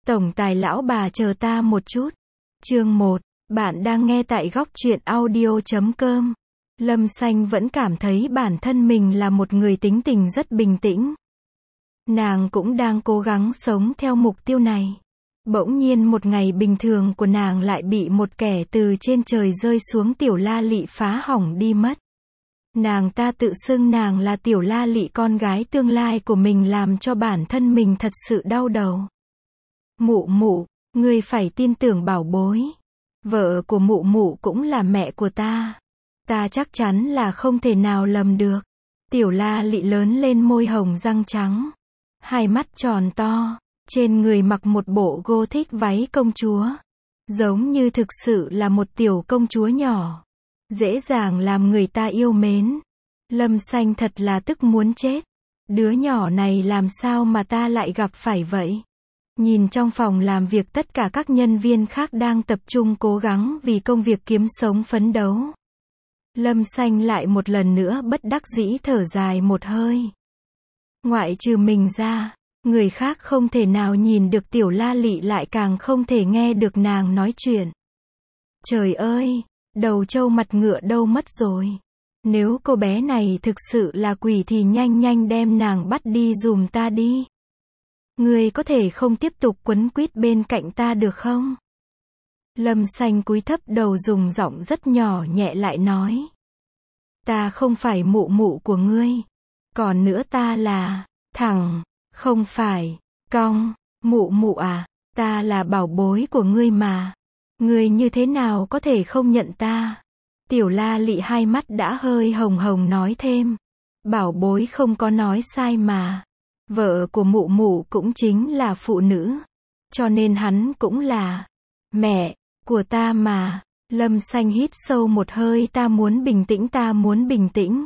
Tổng tài lão bà chờ ta một chút. Chương 1, bạn đang nghe tại góc truyện audio.com. Lâm Xanh vẫn cảm thấy bản thân mình là một người tính tình rất bình tĩnh. Nàng cũng đang cố gắng sống theo mục tiêu này. Bỗng nhiên một ngày bình thường của nàng lại bị một kẻ từ trên trời rơi xuống. Tiểu La Lị phá hỏng đi mất. Nàng ta tự xưng nàng là Tiểu La Lị, con gái tương lai của mình, làm cho bản thân mình thật sự đau đầu. Mụ mụ, ngươi phải tin tưởng bảo bối. Vợ của mụ mụ cũng là mẹ của ta. Ta chắc chắn là không thể nào lầm được. Tiểu La Lị lớn lên, môi hồng răng trắng, hai mắt tròn to, trên người mặc một bộ Gothic váy công chúa, giống như thực sự là một tiểu công chúa nhỏ, dễ dàng làm người ta yêu mến. Lâm Xanh thật là tức muốn chết. Đứa nhỏ này làm sao mà ta lại gặp phải vậy? Nhìn trong phòng làm việc tất cả các nhân viên khác đang tập trung cố gắng vì công việc kiếm sống phấn đấu. Lâm Xanh lại một lần nữa bất đắc dĩ thở dài một hơi. Ngoại trừ mình ra, người khác không thể nào nhìn được Tiểu La Lị, lại càng không thể nghe được nàng nói chuyện. Trời ơi, đầu trâu mặt ngựa đâu mất rồi? Nếu cô bé này thực sự là quỷ thì nhanh nhanh đem nàng bắt đi giùm ta đi. Ngươi có thể không tiếp tục quấn quýt bên cạnh ta được không? Lâm Xanh cúi thấp đầu, dùng giọng rất nhỏ nhẹ lại nói. Ta không phải mụ mụ của ngươi. Còn nữa, ta là thằng, không phải cong. Mụ mụ à, ta là bảo bối của ngươi mà. Ngươi như thế nào có thể không nhận ta? Tiểu La Lị hai mắt đã hơi hồng hồng nói thêm. Bảo bối không có nói sai mà. Vợ của mụ mụ cũng chính là phụ nữ. Cho nên hắn cũng là mẹ của ta mà. Lâm Xanh hít sâu một hơi. Ta muốn bình tĩnh, ta muốn bình tĩnh.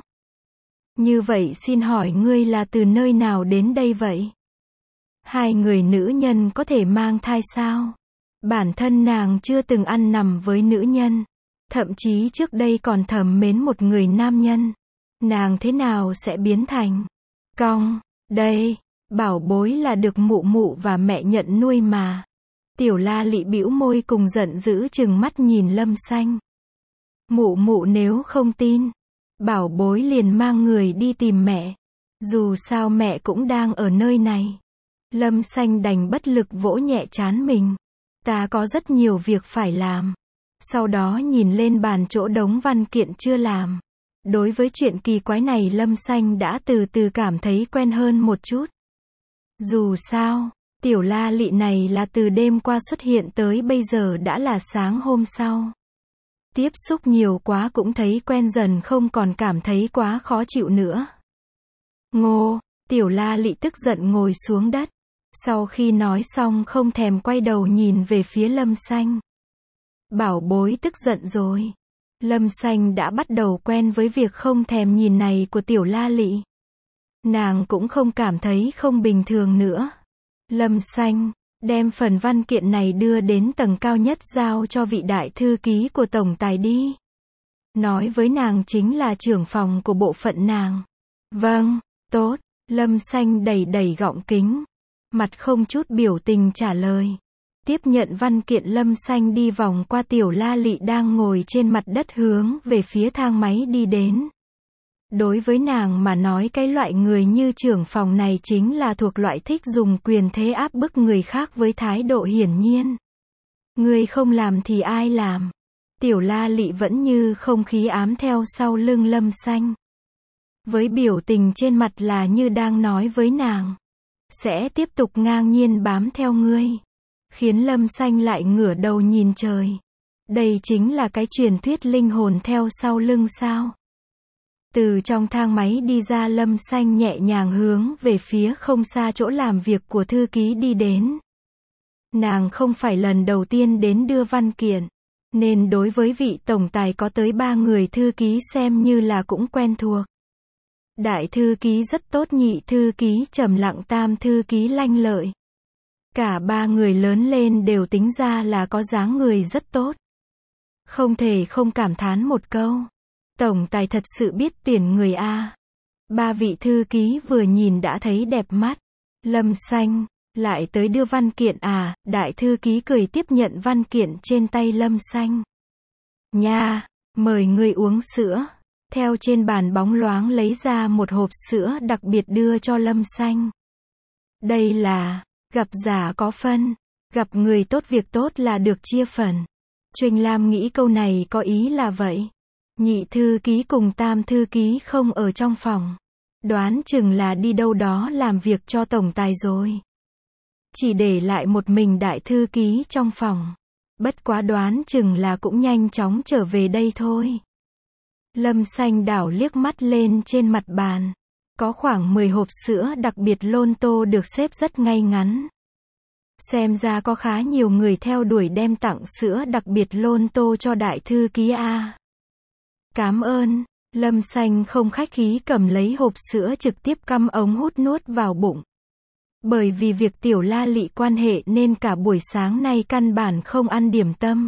Như vậy xin hỏi ngươi là từ nơi nào đến đây vậy? Hai người nữ nhân có thể mang thai sao? Bản thân nàng chưa từng ăn nằm với nữ nhân. Thậm chí trước đây còn thầm mến một người nam nhân. Nàng thế nào sẽ biến thành cong? Đây, bảo bối là được mụ mụ và mẹ nhận nuôi mà. Tiểu La Lị bĩu môi cùng giận dữ trừng mắt nhìn Lâm Xanh. Mụ mụ nếu không tin, bảo bối liền mang người đi tìm mẹ. Dù sao mẹ cũng đang ở nơi này. Lâm Xanh đành bất lực vỗ nhẹ trán mình. Ta có rất nhiều việc phải làm. Sau đó nhìn lên bàn chỗ đống văn kiện chưa làm. Đối với chuyện kỳ quái này Lâm Xanh đã từ từ cảm thấy quen hơn một chút. Dù sao, Tiểu La Lị này là từ đêm qua xuất hiện tới bây giờ đã là sáng hôm sau. Tiếp xúc nhiều quá cũng thấy quen dần, không còn cảm thấy quá khó chịu nữa. Ngô, Tiểu La Lị tức giận ngồi xuống đất. Sau khi nói xong không thèm quay đầu nhìn về phía Lâm Xanh. Bảo bối tức giận rồi. Lâm Xanh đã bắt đầu quen với việc không thèm nhìn này của Tiểu La Lị. Nàng cũng không cảm thấy không bình thường nữa. Lâm Xanh, đem phần văn kiện này đưa đến tầng cao nhất giao cho vị đại thư ký của tổng tài đi. Nói với nàng chính là trưởng phòng của bộ phận nàng. Vâng, tốt. Lâm Xanh đẩy đẩy gọng kính, mặt không chút biểu tình trả lời. Tiếp nhận văn kiện, Lâm Xanh đi vòng qua Tiểu La Lị đang ngồi trên mặt đất hướng về phía thang máy đi đến. Đối với nàng mà nói, cái loại người như trưởng phòng này chính là thuộc loại thích dùng quyền thế áp bức người khác với thái độ hiển nhiên. Ngươi không làm thì ai làm? Tiểu La Lị vẫn như không khí ám theo sau lưng Lâm Xanh. Với biểu tình trên mặt là như đang nói với nàng. Sẽ tiếp tục ngang nhiên bám theo ngươi. Khiến Lâm Xanh lại ngửa đầu nhìn trời. Đây chính là cái truyền thuyết linh hồn theo sau lưng sao? Từ trong thang máy đi ra, Lâm Xanh nhẹ nhàng hướng về phía không xa chỗ làm việc của thư ký đi đến. Nàng không phải lần đầu tiên đến đưa văn kiện, nên đối với vị tổng tài có tới 3 người thư ký xem như là cũng quen thuộc. Đại thư ký rất tốt, nhị thư ký trầm lặng, tam thư ký lanh lợi. Cả 3 người lớn lên đều tính ra là có dáng người rất tốt. Không thể không cảm thán một câu. Tổng tài thật sự biết tuyển người a. 3 vị thư ký vừa nhìn đã thấy đẹp mắt. Lâm Xanh, Lại tới đưa văn kiện à, đại thư ký cười tiếp nhận văn kiện trên tay Lâm Xanh. Nha, mời ngươi uống sữa. Theo trên bàn bóng loáng lấy ra một hộp sữa đặc biệt đưa cho Lâm Xanh. Đây là, gặp giả có phân, gặp người tốt việc tốt là được chia phần. Chuyên Lam nghĩ câu này có ý là vậy. Nhị thư ký cùng tam thư ký không ở trong phòng. Đoán chừng là đi đâu đó làm việc cho tổng tài rồi. Chỉ để lại một mình đại thư ký trong phòng. Bất quá đoán chừng là cũng nhanh chóng trở về đây thôi. Lâm Xanh đảo liếc mắt lên trên mặt bàn. Có khoảng 10 hộp sữa đặc biệt Lon Tô được xếp rất ngay ngắn. Xem ra có khá nhiều người theo đuổi đem tặng sữa đặc biệt Lon Tô cho đại thư ký A. Cảm ơn. Lâm Xanh không khách khí cầm lấy hộp sữa trực tiếp cắm ống hút nuốt vào bụng. Bởi vì việc tiểu La Lị quan hệ nên cả buổi sáng nay căn bản không ăn điểm tâm.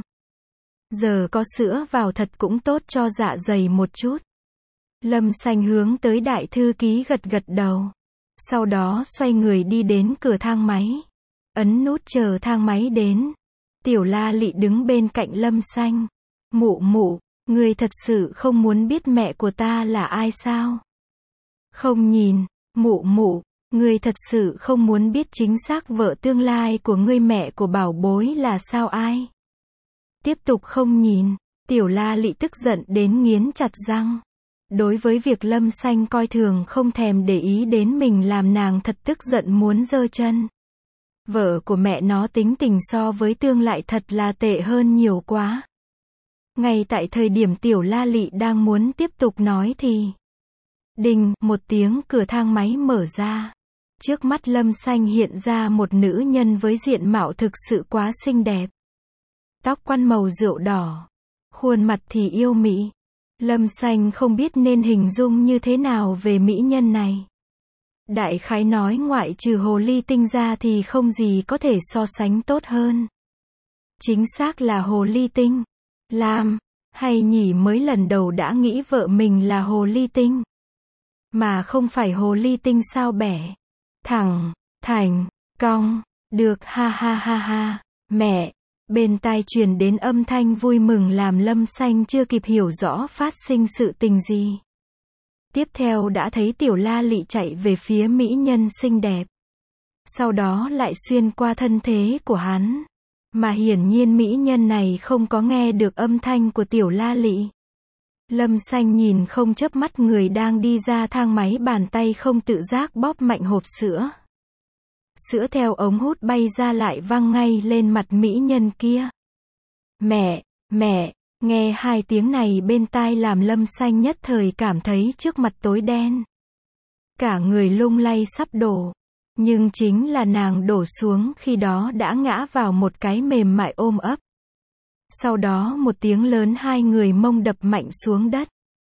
Giờ có sữa vào thật cũng tốt cho dạ dày một chút. Lâm Xanh hướng tới đại thư ký gật gật đầu. Sau đó xoay người đi đến cửa thang máy. Ấn nút chờ thang máy đến. Tiểu La Lị đứng bên cạnh Lâm Xanh. Mụ mụ, người thật sự không muốn biết mẹ của ta là ai sao? Không nhìn, mụ mụ, người thật sự không muốn biết chính xác vợ tương lai của ngươi mẹ của bảo bối là sao ai? Tiếp tục không nhìn, tiểu La Lị tức giận đến nghiến chặt răng. Đối với việc Lâm Xanh coi thường không thèm để ý đến mình làm nàng thật tức giận muốn giơ chân. Vợ của mẹ nó tính tình so với Tương lại thật là tệ hơn nhiều quá. Ngay tại thời điểm tiểu La Lị đang muốn tiếp tục nói thì đinh, một tiếng cửa thang máy mở ra. Trước mắt Lâm Xanh hiện ra một nữ nhân với diện mạo thực sự quá xinh đẹp. Tóc quăn màu rượu đỏ. Khuôn mặt thì yêu mỹ. Lâm Xanh không biết nên hình dung như thế nào về mỹ nhân này. Đại khái nói ngoại trừ hồ ly tinh ra thì không gì có thể so sánh tốt hơn. Chính xác là hồ ly tinh. Lam, hay nhỉ mới lần đầu đã nghĩ vợ mình là hồ ly tinh. Mà không phải hồ ly tinh sao bẻ. Thẳng, thành, cong, được ha ha ha ha, mẹ. Bên tai truyền đến âm thanh vui mừng làm Lâm Xanh chưa kịp hiểu rõ phát sinh sự tình gì. Tiếp theo đã thấy tiểu La Lị chạy về phía mỹ nhân xinh đẹp. Sau đó lại xuyên qua thân thế của hắn. Mà hiển nhiên mỹ nhân này không có nghe được âm thanh của tiểu La Lị. Lâm Xanh nhìn không chớp mắt người đang đi ra thang máy, bàn tay không tự giác bóp mạnh hộp sữa. Sữa theo ống hút bay ra lại văng ngay lên mặt mỹ nhân kia. Mẹ, mẹ, nghe hai tiếng này bên tai làm Lâm Xanh nhất thời cảm thấy trước mặt tối đen. Cả người lung lay sắp đổ. Nhưng chính là nàng đổ xuống khi đó đã ngã vào một cái mềm mại ôm ấp. Sau đó một tiếng lớn hai người mông đập mạnh xuống đất.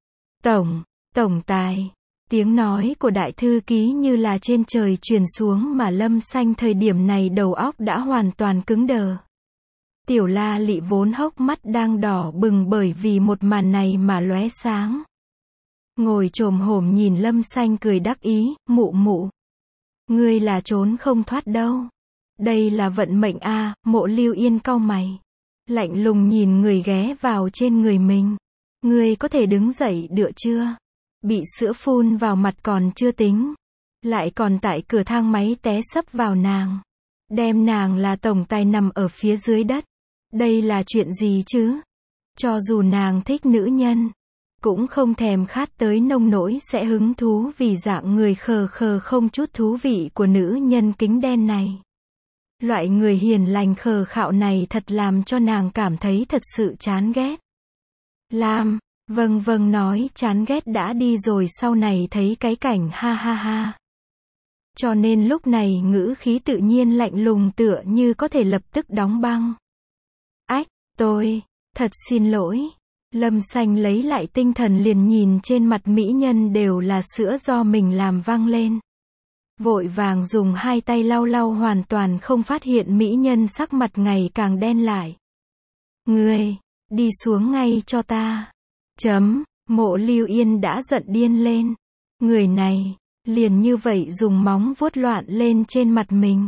Tổng tài. Tiếng nói của đại thư ký như là trên trời truyền xuống mà Lâm Xanh thời điểm này đầu óc đã hoàn toàn cứng đờ. Tiểu La Lị vốn hốc mắt đang đỏ bừng bởi vì một màn này mà lóe sáng. Ngồi chồm hổm nhìn Lâm Xanh cười đắc ý, mụ mụ. Ngươi là trốn không thoát đâu. Đây là vận mệnh a. Mộ Lưu Yên cau mày. Lạnh lùng nhìn người ghé vào trên người mình. Ngươi có thể đứng dậy được chưa? Bị sữa phun vào mặt còn chưa tính. Lại còn tại cửa thang máy té sấp vào nàng. Đem nàng là tổng tài nằm ở phía dưới đất. Đây là chuyện gì chứ? Cho dù nàng thích nữ nhân, cũng không thèm khát tới nông nỗi sẽ hứng thú vì dạng người khờ khờ không chút thú vị của nữ nhân kính đen này. Loại người hiền lành khờ khạo này thật làm cho nàng cảm thấy thật sự chán ghét. Lam, vâng nói chán ghét đã đi rồi sau này thấy cái cảnh ha ha ha. Cho nên lúc này ngữ khí tự nhiên lạnh lùng tựa như có thể lập tức đóng băng. Ách, tôi, thật xin lỗi. Lâm Xanh lấy lại tinh thần liền nhìn trên mặt mỹ nhân đều là sữa do mình làm văng lên. Vội vàng dùng hai tay lau lau hoàn toàn không phát hiện mỹ nhân sắc mặt ngày càng đen lại. Ngươi, đi xuống ngay cho ta. Mộ Lưu Yên đã giận điên lên. Người này, liền như vậy dùng móng vuốt loạn lên trên mặt mình.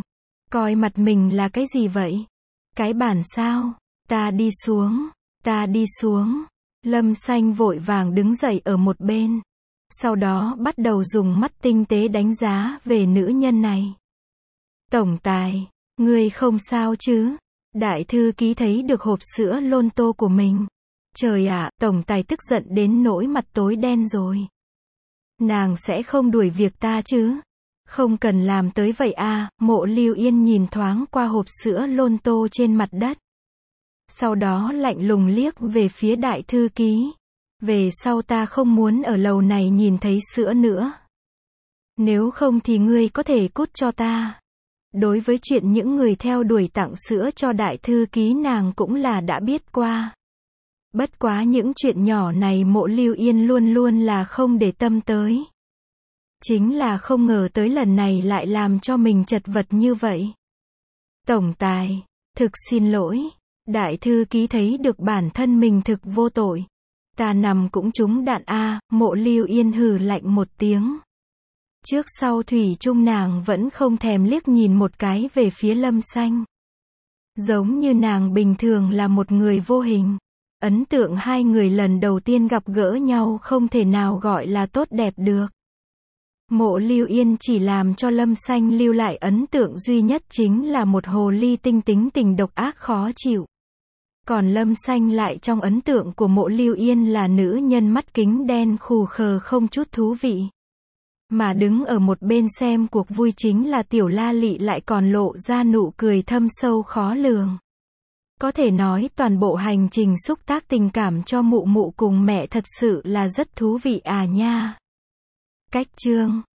Coi mặt mình là cái gì vậy? Cái bản sao? Ta đi xuống. Ta đi xuống. Lâm Xanh vội vàng đứng dậy ở một bên. Sau đó bắt đầu dùng mắt tinh tế đánh giá về nữ nhân này. Tổng tài, ngươi không sao chứ? Đại thư ký thấy được hộp sữa lôn tô của mình. Trời ạ, tổng tài tức giận đến nỗi mặt tối đen rồi. Nàng sẽ không đuổi việc ta chứ? Không cần làm tới vậy à, Mộ Lưu Yên nhìn thoáng qua hộp sữa lôn tô trên mặt đất. Sau đó lạnh lùng liếc về phía đại thư ký. Về sau ta không muốn ở lầu này nhìn thấy sữa nữa. Nếu không thì ngươi có thể cút cho ta. Đối với chuyện những người theo đuổi tặng sữa cho đại thư ký nàng cũng là đã biết qua. Bất quá những chuyện nhỏ này Mộ Lưu Yên luôn luôn là không để tâm tới. Chính là không ngờ tới lần này lại làm cho mình chật vật như vậy. Tổng tài, thực xin lỗi. Đại thư ký thấy được bản thân mình thực vô tội. Ta nằm cũng trúng đạn a, Mộ Lưu Yên hừ lạnh một tiếng. Trước sau thủy chung nàng vẫn không thèm liếc nhìn một cái về phía Lâm Xanh. Giống như nàng bình thường là một người vô hình. Ấn tượng hai người lần đầu tiên gặp gỡ nhau không thể nào gọi là tốt đẹp được. Mộ Lưu Yên chỉ làm cho Lâm Xanh lưu lại ấn tượng duy nhất chính là một hồ ly tinh tính tình độc ác khó chịu. Còn Lâm Xanh lại trong ấn tượng của Mộ Lưu Yên là nữ nhân mắt kính đen khù khờ không chút thú vị. Mà đứng ở một bên xem cuộc vui chính là Tiểu La Lị lại còn lộ ra nụ cười thâm sâu khó lường. Có thể nói toàn bộ hành trình xúc tác tình cảm cho mụ mụ cùng mẹ thật sự là rất thú vị à nha. Cách chương